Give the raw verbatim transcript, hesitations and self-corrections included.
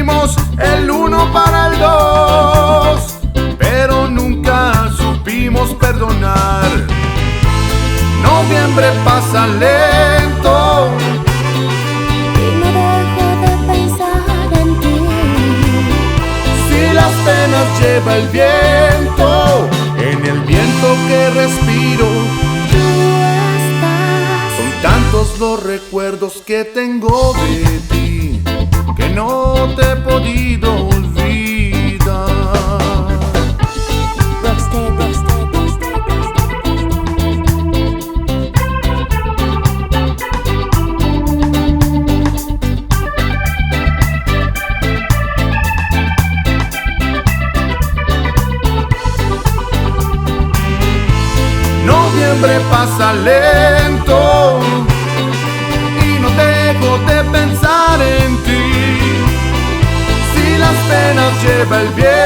fuimos el uno para el dos, pero nunca supimos perdonar. Noviembre pasa lento y no dejo de pensar en ti. Si las penas lleva el viento, en el viento que respiro, Tú estás. son tantos los recuerdos que tengo de ti, que no te he podido olvidar. Rocksteady, rocksteady, rocksteady, Noviembre pasa lento y no dejo de pensar en ti. Si las penas lleva el viento,